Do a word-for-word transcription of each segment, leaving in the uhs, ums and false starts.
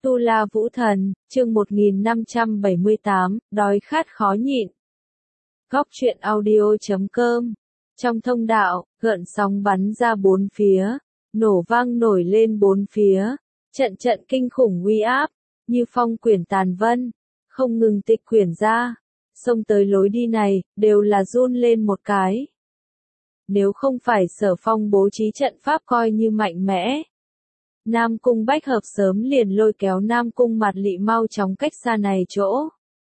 Tu La Vũ Thần, chương một nghìn năm trăm bảy mươi tám, đói khát khó nhịn. Góc truyện audio chấm com. Trong thông đạo, gợn sóng bắn ra bốn phía, nổ vang nổi lên bốn phía, trận trận kinh khủng uy áp, như phong quyển tàn vân, không ngừng tịch quyển ra, xông tới lối đi này, đều là run lên một cái. Nếu không phải Sở Phong bố trí trận pháp coi như mạnh mẽ, Nam Cung Bách Hợp sớm liền lôi kéo Nam Cung Mạt Lị mau chóng cách xa này chỗ.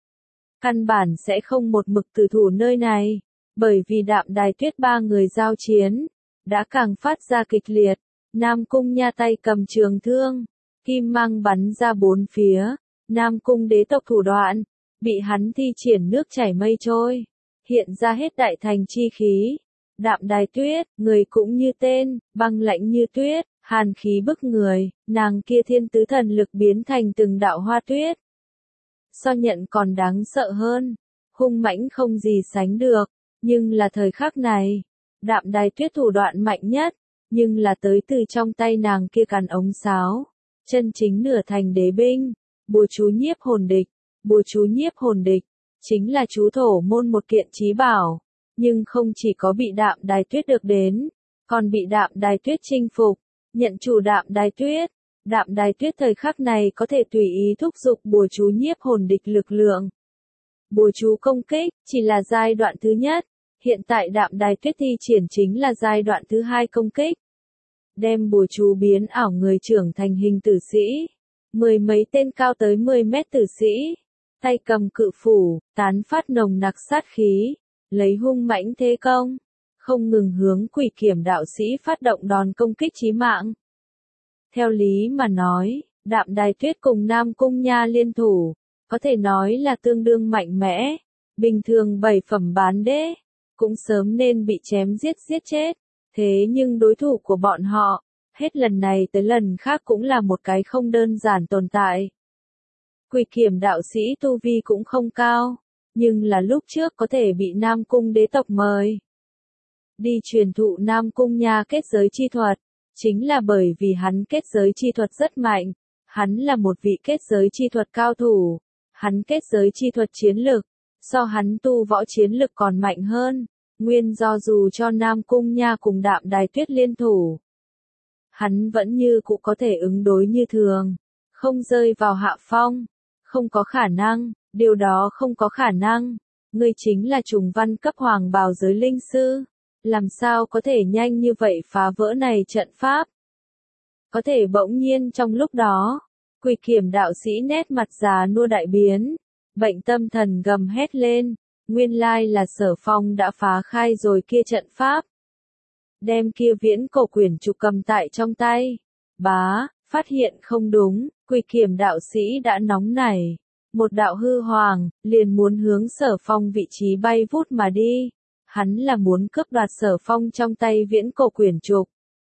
Căn bản sẽ không một mực tử thủ nơi này, bởi vì Đạm Đài Tuyết ba người giao chiến, đã càng phát ra kịch liệt, Nam Cung Nha tay cầm trường thương, kim mang bắn ra bốn phía, Nam Cung đế tộc thủ đoạn, bị hắn thi triển nước chảy mây trôi, hiện ra hết đại thành chi khí. Đạm Đài Tuyết, người cũng như tên, băng lãnh như tuyết, hàn khí bức người, nàng kia thiên tứ thần lực biến thành từng đạo hoa tuyết. So nhận còn đáng sợ hơn, hung mãnh không gì sánh được, nhưng là thời khắc này, Đạm Đài Tuyết thủ đoạn mạnh nhất, nhưng là tới từ trong tay nàng kia càn ống sáo, chân chính nửa thành đế binh, bùa chú nhiếp hồn địch, bùa chú nhiếp hồn địch, chính là chú thổ môn một kiện chí bảo. Nhưng không chỉ có bị Đạm Đài Tuyết được đến, còn bị Đạm Đài Tuyết chinh phục, nhận chủ Đạm Đài Tuyết. Đạm Đài Tuyết thời khắc này có thể tùy ý thúc giục bùa chú nhiếp hồn địch lực lượng. Bùa chú công kích chỉ là giai đoạn thứ nhất, hiện tại Đạm Đài Tuyết thi triển chính là giai đoạn thứ hai công kích. Đem bùa chú biến ảo người trưởng thành hình tử sĩ, mười mấy tên cao tới mười mét tử sĩ, tay cầm cự phủ, tán phát nồng nặc sát khí. Lấy hung mãnh thế công, không ngừng hướng Quỷ Kiểm đạo sĩ phát động đòn công kích chí mạng. Theo lý mà nói, Đạm Đài Tuyết cùng Nam Cung Nha liên thủ, có thể nói là tương đương mạnh mẽ, bình thường bảy phẩm bán đế, cũng sớm nên bị chém giết giết chết, thế nhưng đối thủ của bọn họ, hết lần này tới lần khác cũng là một cái không đơn giản tồn tại. Quỷ Kiểm đạo sĩ tu vi cũng không cao. Nhưng là lúc trước có thể bị Nam Cung đế tộc mời đi truyền thụ Nam Cung Nha kết giới chi thuật, chính là bởi vì hắn kết giới chi thuật rất mạnh, hắn là một vị kết giới chi thuật cao thủ, hắn kết giới chi thuật chiến lực, so hắn tu võ chiến lực còn mạnh hơn, nguyên do dù cho Nam Cung Nha cùng Đạm Đài Tuyết liên thủ, hắn vẫn như cũ có thể ứng đối như thường, không rơi vào hạ phong, không có khả năng. Điều đó không có khả năng, ngươi chính là trùng văn cấp hoàng bào giới linh sư, làm sao có thể nhanh như vậy phá vỡ này trận pháp. Có thể bỗng nhiên trong lúc đó, Quỷ Kiểm đạo sĩ nét mặt già nua đại biến, bệnh tâm thần gầm hét lên, nguyên lai là Sở Phong đã phá khai rồi kia trận pháp. Đem kia viễn cổ quyển trục cầm tại trong tay, bá, phát hiện không đúng, Quỷ Kiểm đạo sĩ đã nóng nảy. Một đạo hư hoàng, liền muốn hướng Sở Phong vị trí bay vút mà đi. Hắn là muốn cướp đoạt Sở Phong trong tay viễn cổ quyển trục.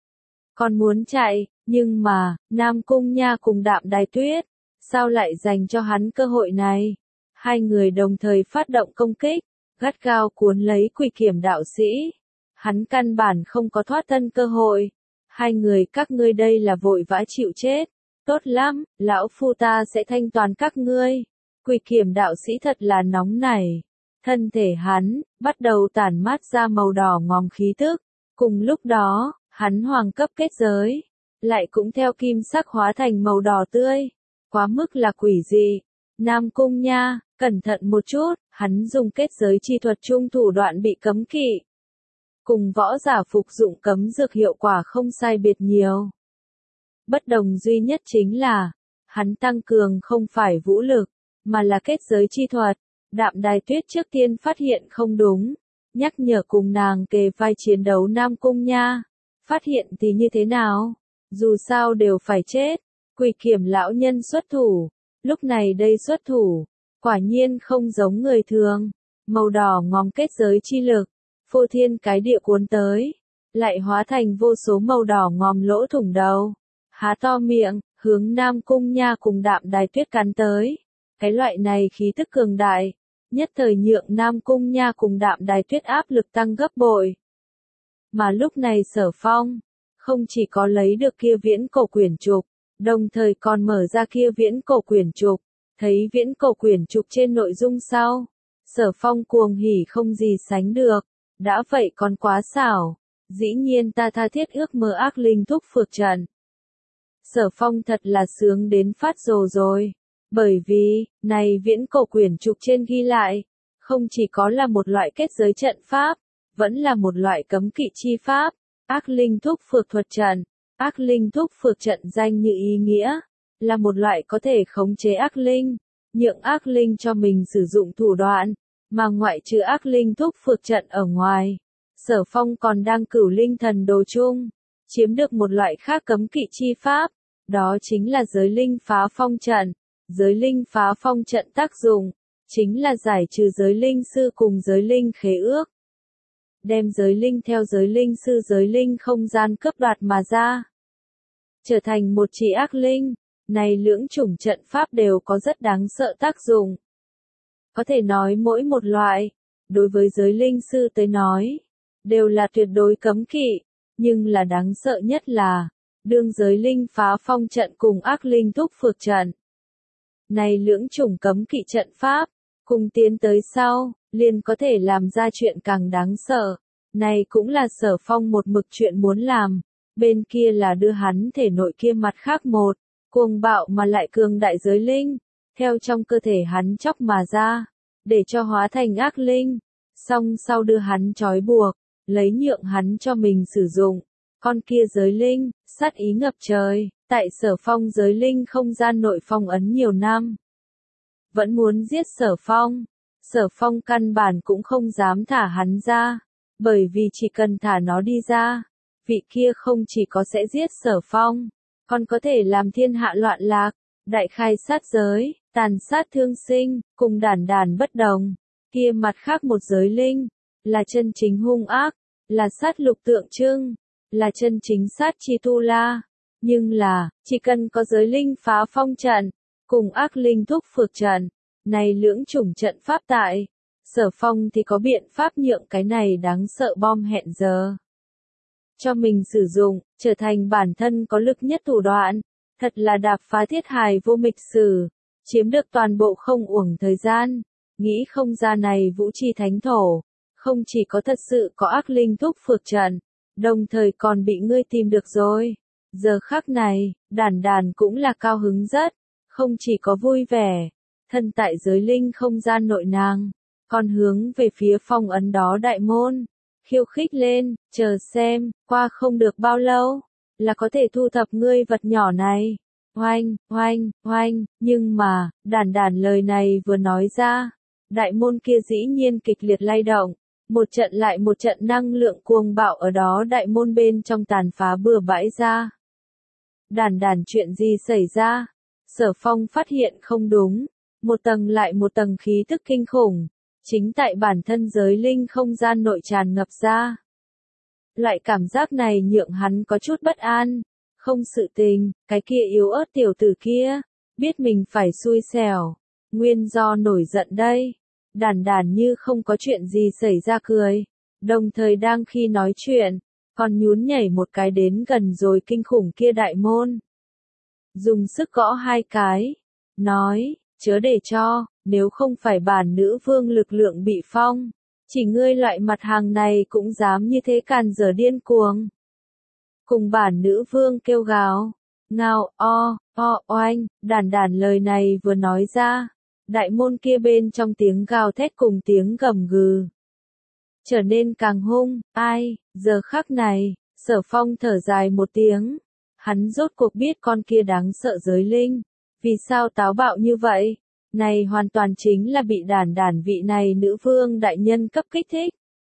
Còn muốn chạy, nhưng mà, Nam Cung Nha cùng Đạm Đài Tuyết, sao lại dành cho hắn cơ hội này? Hai người đồng thời phát động công kích, gắt gao cuốn lấy Quỷ Kiểm đạo sĩ. Hắn căn bản không có thoát thân cơ hội. Hai người các ngươi đây là vội vã chịu chết. Tốt lắm, lão phu ta sẽ thanh toàn các ngươi. Quỷ Kiểm đạo sĩ thật là nóng nảy. Thân thể hắn, bắt đầu tản mát ra màu đỏ ngòm khí tức. Cùng lúc đó, hắn hoàng cấp kết giới, lại cũng theo kim sắc hóa thành màu đỏ tươi. Quá mức là quỷ dị. Nam Cung Nha, cẩn thận một chút, hắn dùng kết giới chi thuật chung thủ đoạn bị cấm kỵ. Cùng võ giả phục dụng cấm dược hiệu quả không sai biệt nhiều. Bất đồng duy nhất chính là, hắn tăng cường không phải vũ lực, mà là kết giới chi thuật. Đạm Đài Tuyết trước tiên phát hiện không đúng, nhắc nhở cùng nàng kề vai chiến đấu Nam Cung Nha. Phát hiện thì như thế nào? Dù sao đều phải chết. Quỷ Kiểm lão nhân xuất thủ, lúc này đây xuất thủ, quả nhiên không giống người thường. Màu đỏ ngòm kết giới chi lực, phô thiên cái địa cuốn tới, lại hóa thành vô số màu đỏ ngòm lỗ thủng đầu. Há to miệng, hướng Nam Cung Nha cùng Đạm Đài Tuyết cắn tới. Cái loại này khí tức cường đại, nhất thời nhượng Nam Cung Nha cùng Đạm Đài Tuyết áp lực tăng gấp bội. Mà lúc này Sở Phong, không chỉ có lấy được kia viễn cổ quyển trục, đồng thời còn mở ra kia viễn cổ quyển trục, thấy viễn cổ quyển trục trên nội dung sau. Sở Phong cuồng hỉ không gì sánh được, đã vậy còn quá xảo, dĩ nhiên ta tha thiết ước mơ ác linh thúc phược trận. Sở Phong thật là sướng đến phát rồ rồi, bởi vì, này viễn cổ quyển trục trên ghi lại, không chỉ có là một loại kết giới trận pháp, vẫn là một loại cấm kỵ chi pháp, ác linh thúc phược thuật trận. Ác linh thúc phược trận danh như ý nghĩa, là một loại có thể khống chế ác linh, nhượng ác linh cho mình sử dụng thủ đoạn, mà ngoại trừ ác linh thúc phược trận ở ngoài. Sở Phong còn đang cửu linh thần đồ chung, chiếm được một loại khác cấm kỵ chi pháp, đó chính là giới linh phá phong trận. Giới linh phá phong trận tác dụng, chính là giải trừ giới linh sư cùng giới linh khế ước. Đem giới linh theo giới linh sư giới linh không gian cướp đoạt mà ra. Trở thành một chỉ ác linh, này lưỡng chủng trận pháp đều có rất đáng sợ tác dụng. Có thể nói mỗi một loại, đối với giới linh sư tới nói, đều là tuyệt đối cấm kỵ, nhưng là đáng sợ nhất là, đương giới linh phá phong trận cùng ác linh thúc phược trận. Này lưỡng chủng cấm kỵ trận pháp, cùng tiến tới sau, liền có thể làm ra chuyện càng đáng sợ. Này cũng là Sở Phong một mực chuyện muốn làm, bên kia là đưa hắn thể nội kia mặt khác một, cuồng bạo mà lại cường đại giới linh, theo trong cơ thể hắn chóc mà ra, để cho hóa thành ác linh, xong sau đưa hắn trói buộc, lấy nhượng hắn cho mình sử dụng. Con kia giới linh, sát ý ngập trời, tại Sở Phong giới linh không gian nội phong ấn nhiều năm. Vẫn muốn giết Sở Phong, Sở Phong căn bản cũng không dám thả hắn ra, bởi vì chỉ cần thả nó đi ra, vị kia không chỉ có sẽ giết Sở Phong, còn có thể làm thiên hạ loạn lạc, đại khai sát giới, tàn sát thương sinh, cùng đản đản bất đồng. Kia mặt khác một giới linh, là chân chính hung ác, là sát lục tượng trưng, là chân chính sát chi tu la. Nhưng là, chỉ cần có giới linh phá phong trận, cùng ác linh thúc phược trận, này lưỡng chủng trận pháp tại, Sở Phong thì có biện pháp nhượng cái này đáng sợ bom hẹn giờ. Cho mình sử dụng, trở thành bản thân có lực nhất thủ đoạn, thật là đạp phá thiết hài vô mịch sử, chiếm được toàn bộ không uổng thời gian, nghĩ không ra này vũ chi thánh thổ, không chỉ có thật sự có ác linh thúc phược trận, đồng thời còn bị ngươi tìm được rồi. Giờ khắc này, đản đản cũng là cao hứng rất, không chỉ có vui vẻ, thân tại giới linh không gian nội nàng, còn hướng về phía phong ấn đó đại môn, khiêu khích lên, chờ xem, qua không được bao lâu, là có thể thu thập ngươi vật nhỏ này. Oanh, oanh, oanh, nhưng mà, đản đản lời này vừa nói ra, đại môn kia dĩ nhiên kịch liệt lay động, một trận lại một trận năng lượng cuồng bạo ở đó đại môn bên trong tàn phá bừa bãi ra. Đản đản chuyện gì xảy ra? Sở Phong phát hiện không đúng, một tầng lại một tầng khí tức kinh khủng, chính tại bản thân giới linh không gian nội tràn ngập ra. Loại cảm giác này nhượng hắn có chút bất an, không sự tình, cái kia yếu ớt tiểu tử kia, biết mình phải xui xẻo, nguyên do nổi giận đây. Đản đản như không có chuyện gì xảy ra cười, đồng thời đang khi nói chuyện, còn nhún nhảy một cái đến gần rồi kinh khủng kia đại môn. Dùng sức gõ hai cái, nói, chớ để cho, nếu không phải bản nữ vương lực lượng bị phong, chỉ ngươi loại mặt hàng này cũng dám như thế càn dở điên cuồng. Cùng bản nữ vương kêu gào, ngao, o, o, oanh, đản đản lời này vừa nói ra, đại môn kia bên trong tiếng gào thét cùng tiếng gầm gừ trở nên càng hung. Ai, giờ khắc này, Sở Phong thở dài một tiếng, hắn rốt cuộc biết con kia đáng sợ giới linh, vì sao táo bạo như vậy, này hoàn toàn chính là bị đản đản vị này nữ vương đại nhân cấp kích thích.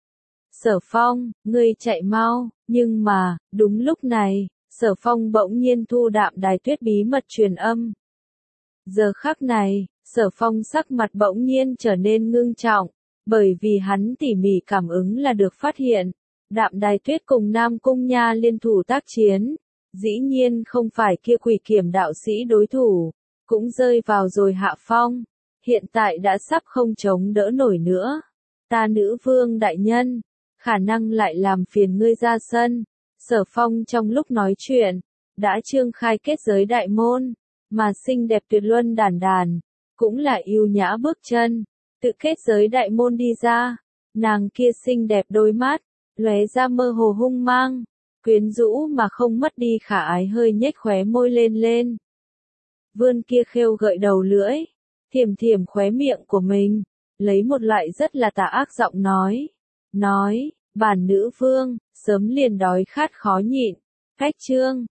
Sở Phong, ngươi chạy mau, nhưng mà, đúng lúc này, Sở Phong bỗng nhiên thu đạm đài tuyết bí mật truyền âm. Giờ khắc này, Sở Phong sắc mặt bỗng nhiên trở nên ngưng trọng, bởi vì hắn tỉ mỉ cảm ứng là được phát hiện, đạm đài tuyết cùng Nam Cung Nha liên thủ tác chiến, dĩ nhiên không phải kia quỷ kiểm đạo sĩ đối thủ, cũng rơi vào rồi hạ phong, hiện tại đã sắp không chống đỡ nổi nữa. Ta nữ vương đại nhân, khả năng lại làm phiền ngươi ra sân. Sở Phong trong lúc nói chuyện, đã trương khai kết giới đại môn, mà xinh đẹp tuyệt luân đàn đàn, cũng là yêu nhã bước chân, tự kết giới đại môn đi ra, nàng kia xinh đẹp đôi mắt, lóe ra mơ hồ hung mang, quyến rũ mà không mất đi khả ái hơi nhếch khóe môi lên lên. Vươn kia khêu gợi đầu lưỡi, thiểm thiểm khóe miệng của mình, lấy một loại rất là tà ác giọng nói, nói, bản nữ vương, sớm liền đói khát khó nhịn, cách trương.